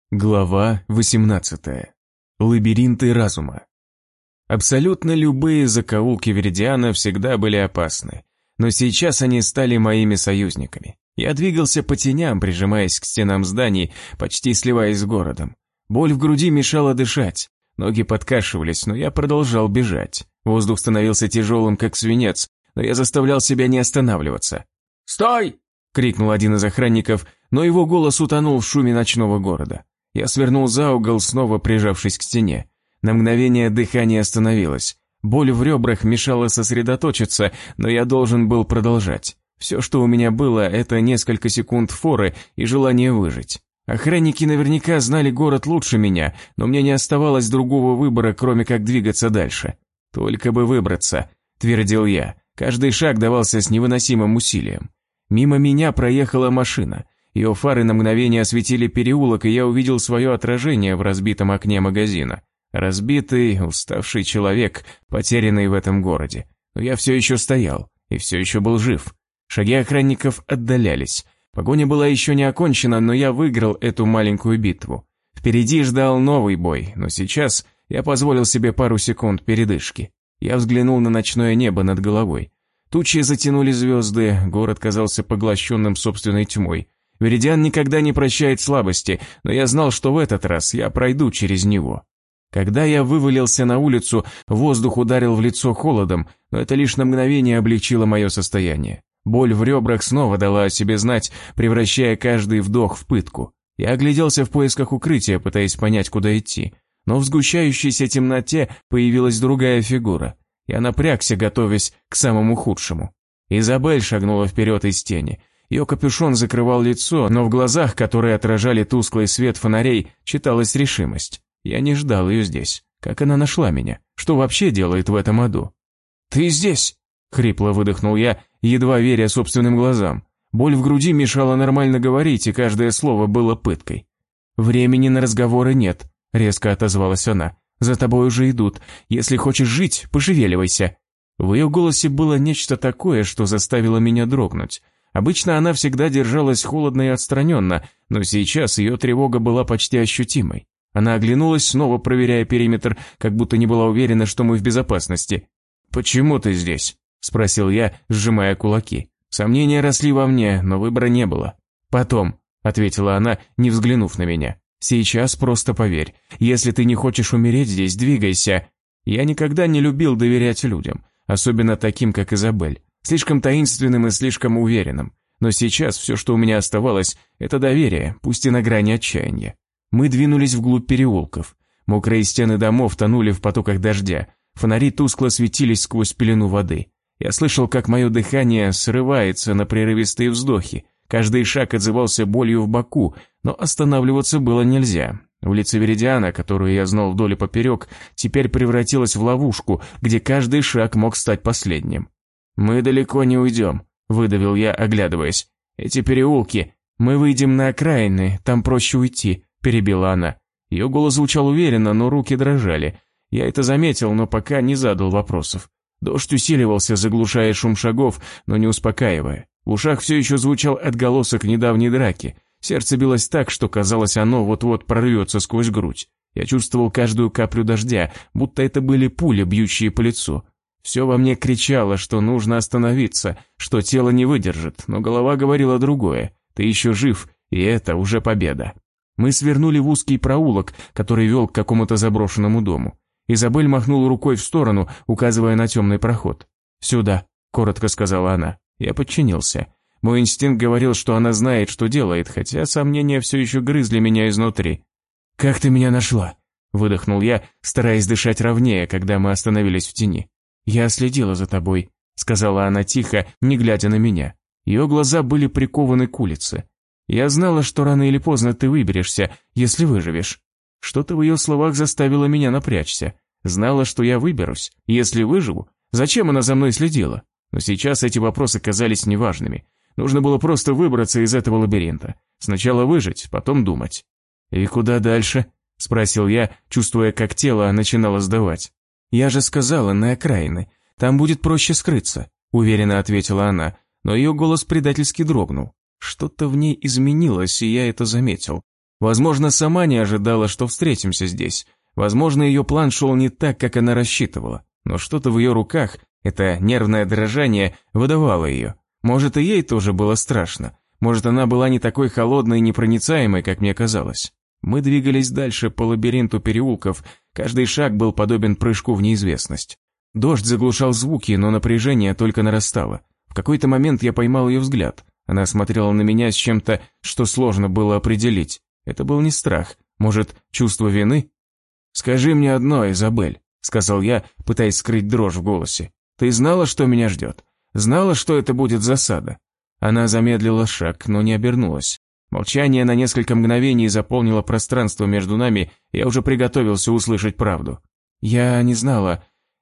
Глава 18. Лабиринты разума. Абсолютно любые закоулки Веридиана всегда были опасны, но сейчас они стали моими союзниками. Я двигался по теням, прижимаясь к стенам зданий, почти сливаясь с городом. Боль в груди мешала дышать, ноги подкашивались, но я продолжал бежать. Воздух становился тяжелым, как свинец, но я заставлял себя не останавливаться. «Стой!» — крикнул один из охранников, но его голос утонул в шуме ночного города. Я свернул за угол, снова прижавшись к стене. На мгновение дыхание остановилось. Боль в ребрах мешала сосредоточиться, но я должен был продолжать. Все, что у меня было, это несколько секунд форы и желание выжить. Охранники наверняка знали город лучше меня, но мне не оставалось другого выбора, кроме как двигаться дальше. «Только бы выбраться», — твердил я. Каждый шаг давался с невыносимым усилием. Мимо меня проехала машина. Ее фары на мгновение осветили переулок, и я увидел свое отражение в разбитом окне магазина. Разбитый, уставший человек, потерянный в этом городе. Но я все еще стоял, и все еще был жив. Шаги охранников отдалялись. Погоня была еще не окончена, но я выиграл эту маленькую битву. Впереди ждал новый бой, но сейчас я позволил себе пару секунд передышки. Я взглянул на ночное небо над головой. Тучи затянули звезды, город казался поглощенным собственной тьмой. Веридиан никогда не прощает слабости, но я знал, что в этот раз я пройду через него. Когда я вывалился на улицу, воздух ударил в лицо холодом, но это лишь на мгновение облегчило мое состояние. Боль в ребрах снова дала о себе знать, превращая каждый вдох в пытку. Я огляделся в поисках укрытия, пытаясь понять, куда идти. Но в сгущающейся темноте появилась другая фигура. Я напрягся, готовясь к самому худшему. Изабель шагнула вперед из тени. Ее капюшон закрывал лицо, но в глазах, которые отражали тусклый свет фонарей, читалась решимость. Я не ждал ее здесь. Как она нашла меня? Что вообще делает в этом аду? «Ты здесь!» — хрипло выдохнул я, едва веря собственным глазам. Боль в груди мешала нормально говорить, и каждое слово было пыткой. «Времени на разговоры нет», — резко отозвалась она. «За тобой уже идут. Если хочешь жить, пошевеливайся». В ее голосе было нечто такое, что заставило меня дрогнуть. Обычно она всегда держалась холодно и отстраненно, но сейчас ее тревога была почти ощутимой. Она оглянулась, снова проверяя периметр, как будто не была уверена, что мы в безопасности. «Почему ты здесь?» – спросил я, сжимая кулаки. Сомнения росли во мне, но выбора не было. «Потом», – ответила она, не взглянув на меня. «Сейчас просто поверь. Если ты не хочешь умереть здесь, двигайся». Я никогда не любил доверять людям, особенно таким, как Изабель. Слишком таинственным и слишком уверенным. Но сейчас все, что у меня оставалось, это доверие, пусть и на грани отчаяния. Мы двинулись вглубь переулков. Мокрые стены домов тонули в потоках дождя. Фонари тускло светились сквозь пелену воды. Я слышал, как мое дыхание срывается на прерывистые вздохи. Каждый шаг отзывался болью в боку, но останавливаться было нельзя. Улица Веридиана, которую я знал вдоль и поперек, теперь превратилась в ловушку, где каждый шаг мог стать последним. «Мы далеко не уйдем», — выдавил я, оглядываясь. «Эти переулки. Мы выйдем на окраины, там проще уйти», — перебила она. Ее голос звучал уверенно, но руки дрожали. Я это заметил, но пока не задал вопросов. Дождь усиливался, заглушая шум шагов, но не успокаивая. В ушах все еще звучал отголосок недавней драки. Сердце билось так, что казалось, оно вот-вот прорвется сквозь грудь. Я чувствовал каждую каплю дождя, будто это были пули, бьющие по лицу. Все во мне кричало, что нужно остановиться, что тело не выдержит, но голова говорила другое. Ты еще жив, и это уже победа. Мы свернули в узкий проулок, который вел к какому-то заброшенному дому. Изабель махнула рукой в сторону, указывая на темный проход. «Сюда», — коротко сказала она. Я подчинился. Мой инстинкт говорил, что она знает, что делает, хотя сомнения все еще грызли меня изнутри. «Как ты меня нашла?» — выдохнул я, стараясь дышать ровнее, когда мы остановились в тени. «Я следила за тобой», — сказала она тихо, не глядя на меня. Ее глаза были прикованы к улице. «Я знала, что рано или поздно ты выберешься, если выживешь». Что-то в ее словах заставило меня напрячься. Знала, что я выберусь, если выживу. Зачем она за мной следила? Но сейчас эти вопросы казались неважными. Нужно было просто выбраться из этого лабиринта. Сначала выжить, потом думать. «И куда дальше?» – спросил я, чувствуя, как тело начинало сдавать. «Я же сказала, на окраины. Там будет проще скрыться», — уверенно ответила она, но ее голос предательски дрогнул. Что-то в ней изменилось, и я это заметил. Возможно, сама не ожидала, что встретимся здесь. Возможно, ее план шел не так, как она рассчитывала. Но что-то в ее руках, это нервное дрожание, выдавало ее. Может, и ей тоже было страшно. Может, она была не такой холодной и непроницаемой, как мне казалось. Мы двигались дальше по лабиринту переулков, каждый шаг был подобен прыжку в неизвестность. Дождь заглушал звуки, но напряжение только нарастало. В какой-то момент я поймал ее взгляд. Она смотрела на меня с чем-то, что сложно было определить. Это был не страх, может, чувство вины? «Скажи мне одно, Изабель», — сказал я, пытаясь скрыть дрожь в голосе. «Ты знала, что меня ждет? Знала, что это будет засада?» Она замедлила шаг, но не обернулась. Молчание на несколько мгновений заполнило пространство между нами, и я уже приготовился услышать правду. «Я не знала.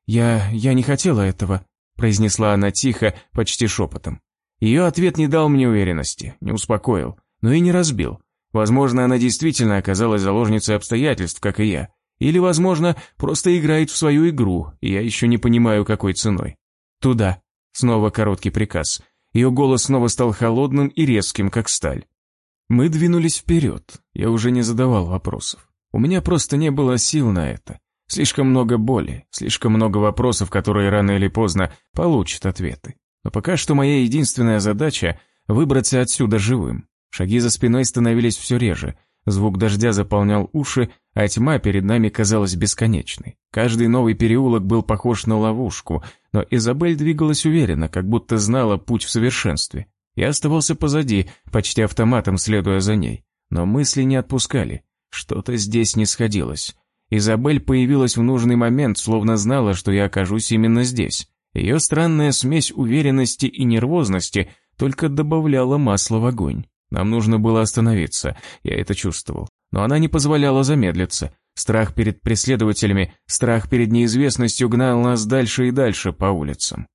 Я не хотела этого», — произнесла она тихо, почти шепотом. Ее ответ не дал мне уверенности, не успокоил, но и не разбил. Возможно, она действительно оказалась заложницей обстоятельств, как и я. Или, возможно, просто играет в свою игру, и я еще не понимаю, какой ценой. «Туда», — снова короткий приказ. Ее голос снова стал холодным и резким, как сталь. Мы двинулись вперед, я уже не задавал вопросов. У меня просто не было сил на это. Слишком много боли, слишком много вопросов, которые рано или поздно получат ответы. Но пока что моя единственная задача – выбраться отсюда живым. Шаги за спиной становились все реже, звук дождя заполнял уши, а тьма перед нами казалась бесконечной. Каждый новый переулок был похож на ловушку, но Изабель двигалась уверенно, как будто знала путь в совершенстве. Я оставался позади, почти автоматом следуя за ней. Но мысли не отпускали. Что-то здесь не сходилось. Изабель появилась в нужный момент, словно знала, что я окажусь именно здесь. Ее странная смесь уверенности и нервозности только добавляла масла в огонь. Нам нужно было остановиться, я это чувствовал. Но она не позволяла замедлиться. Страх перед преследователями, страх перед неизвестностью гнал нас дальше и дальше по улицам.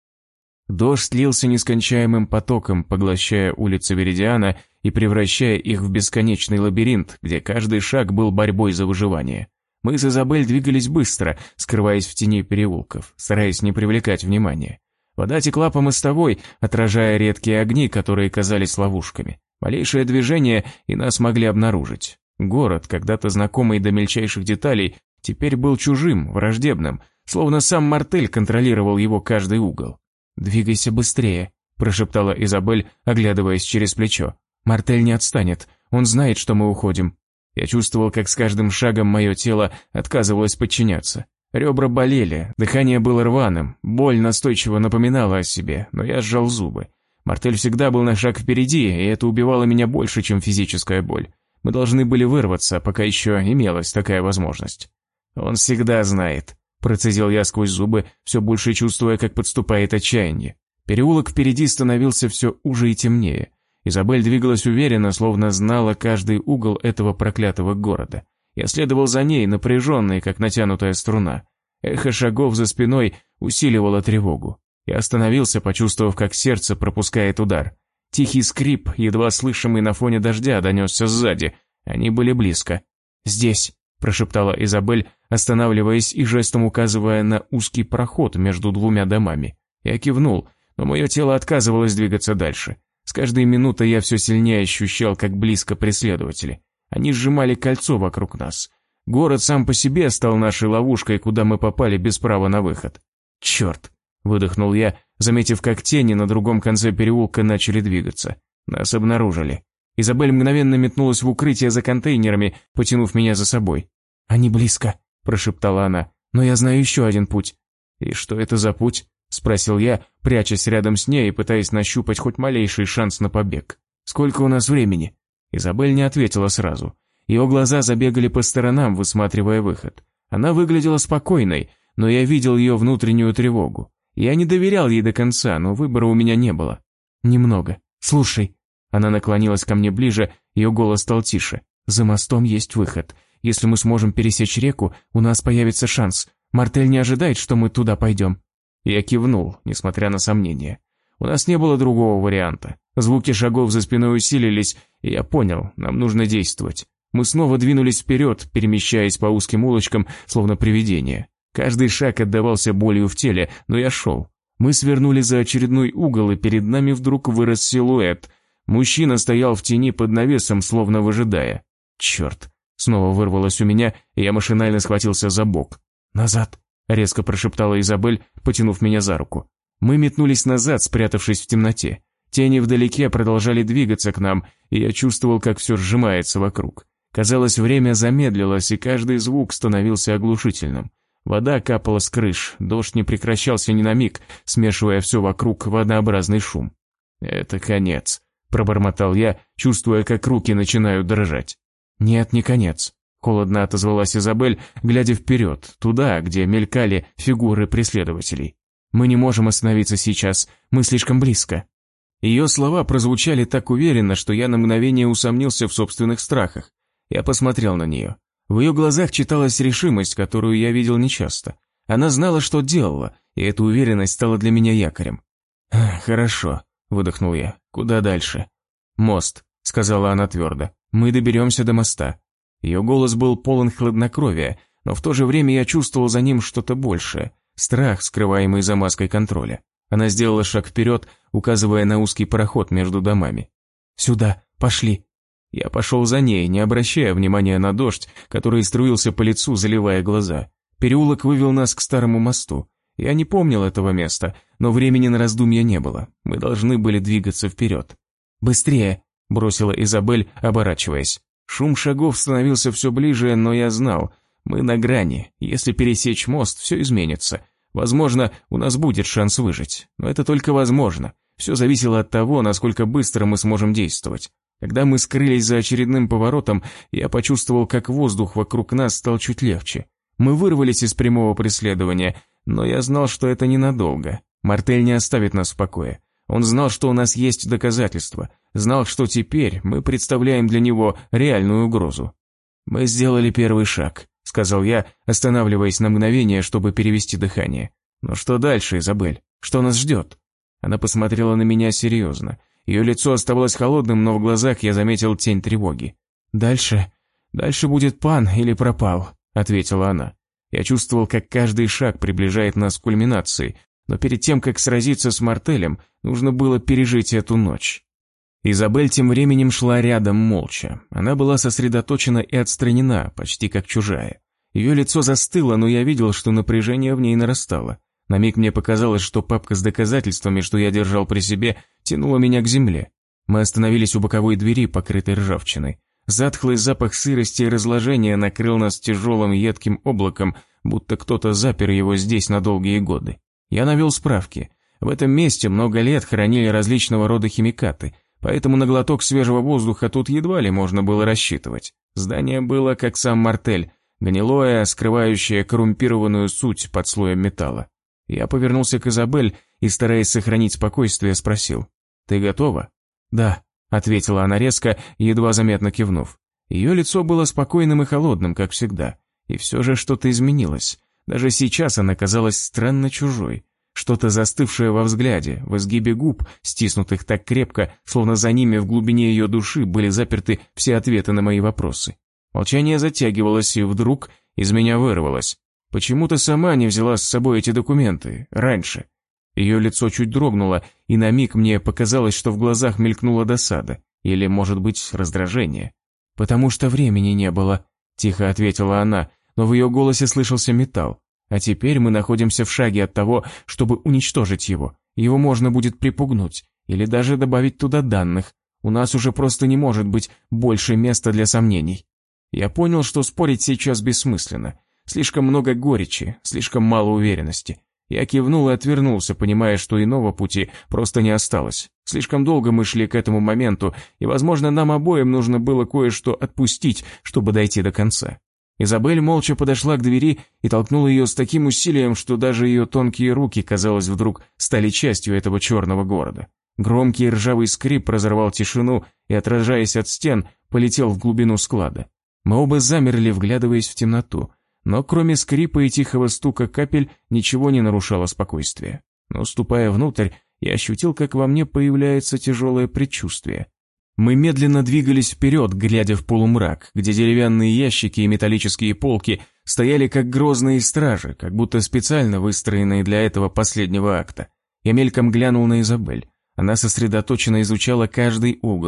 Дождь лился нескончаемым потоком, поглощая улицы Веридиана и превращая их в бесконечный лабиринт, где каждый шаг был борьбой за выживание. Мы с Изабель двигались быстро, скрываясь в тени переулков, стараясь не привлекать внимания. Вода текла по мостовой, отражая редкие огни, которые казались ловушками. Малейшее движение, и нас могли обнаружить. Город, когда-то знакомый до мельчайших деталей, теперь был чужим, враждебным, словно сам Мартель контролировал его каждый угол. «Двигайся быстрее», – прошептала Изабель, оглядываясь через плечо. «Мартель не отстанет, он знает, что мы уходим». Я чувствовал, как с каждым шагом мое тело отказывалось подчиняться. Ребра болели, дыхание было рваным, боль настойчиво напоминала о себе, но я сжал зубы. Мартель всегда был на шаг впереди, и это убивало меня больше, чем физическая боль. Мы должны были вырваться, пока еще имелась такая возможность. «Он всегда знает», – процедил я сквозь зубы, все больше чувствуя, как подступает отчаяние. Переулок впереди становился все уже и темнее. Изабель двигалась уверенно, словно знала каждый угол этого проклятого города. Я следовал за ней, напряженный, как натянутая струна. Эхо шагов за спиной усиливало тревогу. Я остановился, почувствовав, как сердце пропускает удар. Тихий скрип, едва слышимый на фоне дождя, донесся сзади. Они были близко. «Здесь», – прошептала Изабель, останавливаясь и жестом указывая на узкий проход между двумя домами. Я кивнул, но мое тело отказывалось двигаться дальше. С каждой минутой я все сильнее ощущал, как близко преследователи. Они сжимали кольцо вокруг нас. Город сам по себе стал нашей ловушкой, куда мы попали без права на выход. «Черт!» – выдохнул я, заметив, как тени на другом конце переулка начали двигаться. Нас обнаружили. Изабель мгновенно метнулась в укрытие за контейнерами, потянув меня за собой. «Они близко», – прошептала она, – «но я знаю еще один путь». «И что это за путь?» – спросил я, прячась рядом с ней и пытаясь нащупать хоть малейший шанс на побег. «Сколько у нас времени?» Изабель не ответила сразу. Ее глаза забегали по сторонам, высматривая выход. Она выглядела спокойной, но я видел ее внутреннюю тревогу. Я не доверял ей до конца, но выбора у меня не было. «Немного. Слушай». Она наклонилась ко мне ближе, ее голос стал тише. «За мостом есть выход. Если мы сможем пересечь реку, у нас появится шанс. Мартель не ожидает, что мы туда пойдем». Я кивнул, несмотря на сомнения. У нас не было другого варианта. Звуки шагов за спиной усилились, и я понял, нам нужно действовать. Мы снова двинулись вперед, перемещаясь по узким улочкам, словно привидения. Каждый шаг отдавался болью в теле, но я шел. Мы свернули за очередной угол, и перед нами вдруг вырос силуэт. Мужчина стоял в тени под навесом, словно выжидая. Черт! Снова вырвалось у меня, и я машинально схватился за бок. «Назад!» — резко прошептала Изабель, потянув меня за руку. Мы метнулись назад, спрятавшись в темноте. Тени вдалеке продолжали двигаться к нам, и я чувствовал, как все сжимается вокруг. Казалось, время замедлилось, и каждый звук становился оглушительным. Вода капала с крыш, дождь не прекращался ни на миг, смешивая все вокруг в однообразный шум. «Это конец», — пробормотал я, чувствуя, как руки начинают дрожать. «Нет, не конец», — холодно отозвалась Изабель, глядя вперед, туда, где мелькали фигуры преследователей. «Мы не можем остановиться сейчас, мы слишком близко». Ее слова прозвучали так уверенно, что я на мгновение усомнился в собственных страхах. Я посмотрел на нее. В ее глазах читалась решимость, которую я видел нечасто. Она знала, что делала, и эта уверенность стала для меня якорем. «Хорошо», — выдохнул я. «Куда дальше?» «Мост», — сказала она твердо. «Мы доберемся до моста». Ее голос был полон хладнокровия, но в то же время я чувствовал за ним что-то большее. Страх, скрываемый за маской контроля. Она сделала шаг вперед, указывая на узкий проход между домами. «Сюда, пошли». Я пошел за ней, не обращая внимания на дождь, который струился по лицу, заливая глаза. Переулок вывел нас к старому мосту. Я не помнил этого места, но времени на раздумья не было. Мы должны были двигаться вперед. «Быстрее!» – бросила Изабель, оборачиваясь. Шум шагов становился все ближе, но я знал. Мы на грани. Если пересечь мост, все изменится. Возможно, у нас будет шанс выжить. Но это только возможно. Все зависело от того, насколько быстро мы сможем действовать. Когда мы скрылись за очередным поворотом, я почувствовал, как воздух вокруг нас стал чуть легче. Мы вырвались из прямого преследования, но я знал, что это ненадолго. Мартель не оставит нас в покое. Он знал, что у нас есть доказательства, знал, что теперь мы представляем для него реальную угрозу. «Мы сделали первый шаг», — сказал я, останавливаясь на мгновение, чтобы перевести дыхание. «Но что дальше, Изабель? Что нас ждет?» Она посмотрела на меня серьезно. Ее лицо оставалось холодным, но в глазах я заметил тень тревоги. «Дальше будет пан или пропал», — ответила она. Я чувствовал, как каждый шаг приближает нас к кульминации, но перед тем, как сразиться с Мартелем, нужно было пережить эту ночь. Изабель тем временем шла рядом молча. Она была сосредоточена и отстранена, почти как чужая. Ее лицо застыло, но я видел, что напряжение в ней нарастало. На миг мне показалось, что папка с доказательствами, что я держал при себе, тянула меня к земле. Мы остановились у боковой двери, покрытой ржавчиной. Затхлый запах сырости и разложения накрыл нас тяжелым едким облаком, будто кто-то запер его здесь на долгие годы. Я навел справки. В этом месте много лет хранили различного рода химикаты, поэтому на глоток свежего воздуха тут едва ли можно было рассчитывать. Здание было, как сам Мартель, гнилое, скрывающее коррумпированную суть под слоем металла. Я повернулся к Изабель и, стараясь сохранить спокойствие, спросил: «Ты готова?» «Да», — ответила она резко, едва заметно кивнув. Ее лицо было спокойным и холодным, как всегда. И все же что-то изменилось. Даже сейчас она казалась странно чужой. Что-то застывшее во взгляде, в изгибе губ, стиснутых так крепко, словно за ними в глубине ее души были заперты все ответы на мои вопросы. Молчание затягивалось, и вдруг из меня вырвалось: «Почему ты сама не взяла с собой эти документы раньше?» Ее лицо чуть дрогнуло, и на миг мне показалось, что в глазах мелькнула досада, или, может быть, раздражение. «Потому что времени не было», — тихо ответила она, но в ее голосе слышался металл. «А теперь мы находимся в шаге от того, чтобы уничтожить его. Его можно будет припугнуть, или даже добавить туда данных. У нас уже просто не может быть больше места для сомнений». Я понял, что спорить сейчас бессмысленно. Слишком много горечи, слишком мало уверенности. Я кивнул и отвернулся, понимая, что иного пути просто не осталось. Слишком долго мы шли к этому моменту, и, возможно, нам обоим нужно было кое-что отпустить, чтобы дойти до конца. Изабель молча подошла к двери и толкнула ее с таким усилием, что даже ее тонкие руки, казалось, вдруг стали частью этого черного города. Громкий ржавый скрип разорвал тишину и, отражаясь от стен, полетел в глубину склада. Мы оба замерли, вглядываясь в темноту. Но кроме скрипа и тихого стука капель ничего не нарушало спокойствие. Но, ступая внутрь, я ощутил, как во мне появляется тяжелое предчувствие. Мы медленно двигались вперед, глядя в полумрак, где деревянные ящики и металлические полки стояли как грозные стражи, как будто специально выстроенные для этого последнего акта. Я мельком глянул на Изабель. Она сосредоточенно изучала каждый угол.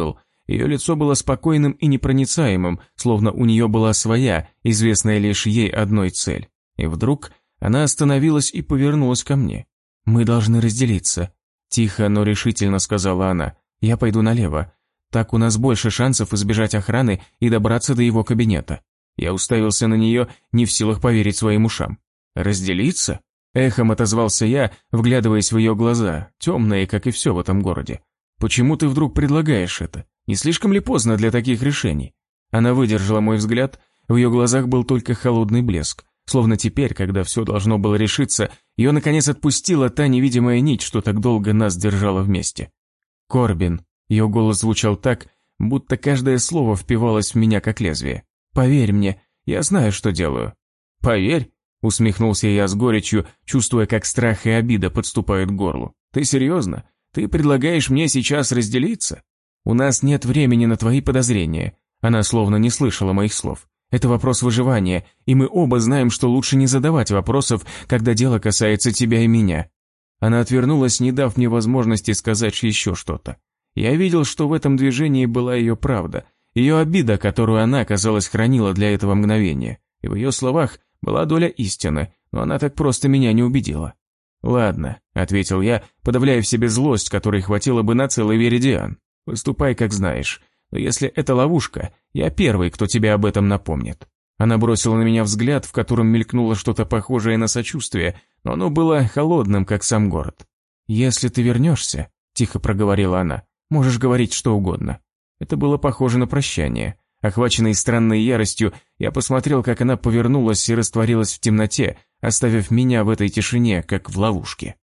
Ее лицо было спокойным и непроницаемым, словно у нее была своя, известная лишь ей одной цель. И вдруг она остановилась и повернулась ко мне. «Мы должны разделиться», – тихо, но решительно сказала она. «Я пойду налево. Так у нас больше шансов избежать охраны и добраться до его кабинета». Я уставился на нее, не в силах поверить своим ушам. «Разделиться?» – эхом отозвался я, вглядываясь в ее глаза, темные, как и все в этом городе. «Почему ты вдруг предлагаешь это? Не слишком ли поздно для таких решений?» Она выдержала мой взгляд, в ее глазах был только холодный блеск. Словно теперь, когда все должно было решиться, ее наконец отпустила та невидимая нить, что так долго нас держала вместе. «Корбин», ее голос звучал так, будто каждое слово впивалось в меня как лезвие. «Поверь мне, я знаю, что делаю». «Поверь?» – усмехнулся я с горечью, чувствуя, как страх и обида подступают к горлу. «Ты серьезно? Ты предлагаешь мне сейчас разделиться? У нас нет времени на твои подозрения». Она словно не слышала моих слов. «Это вопрос выживания, и мы оба знаем, что лучше не задавать вопросов, когда дело касается тебя и меня». Она отвернулась, не дав мне возможности сказать еще что-то. Я видел, что в этом движении была ее правда, ее обида, которую она, казалось, хранила для этого мгновения. И в ее словах была доля истины, но она так просто меня не убедила. «Ладно», — ответил я, подавляя в себе злость, которой хватило бы на целый Веридиан. «Поступай, как знаешь. Но если это ловушка, я первый, кто тебе об этом напомнит». Она бросила на меня взгляд, в котором мелькнуло что-то похожее на сочувствие, но оно было холодным, как сам город. «Если ты вернешься», — тихо проговорила она, — «можешь говорить что угодно». Это было похоже на прощание. Охваченный странной яростью, я посмотрел, как она повернулась и растворилась в темноте, оставив меня в этой тишине, как в ловушке.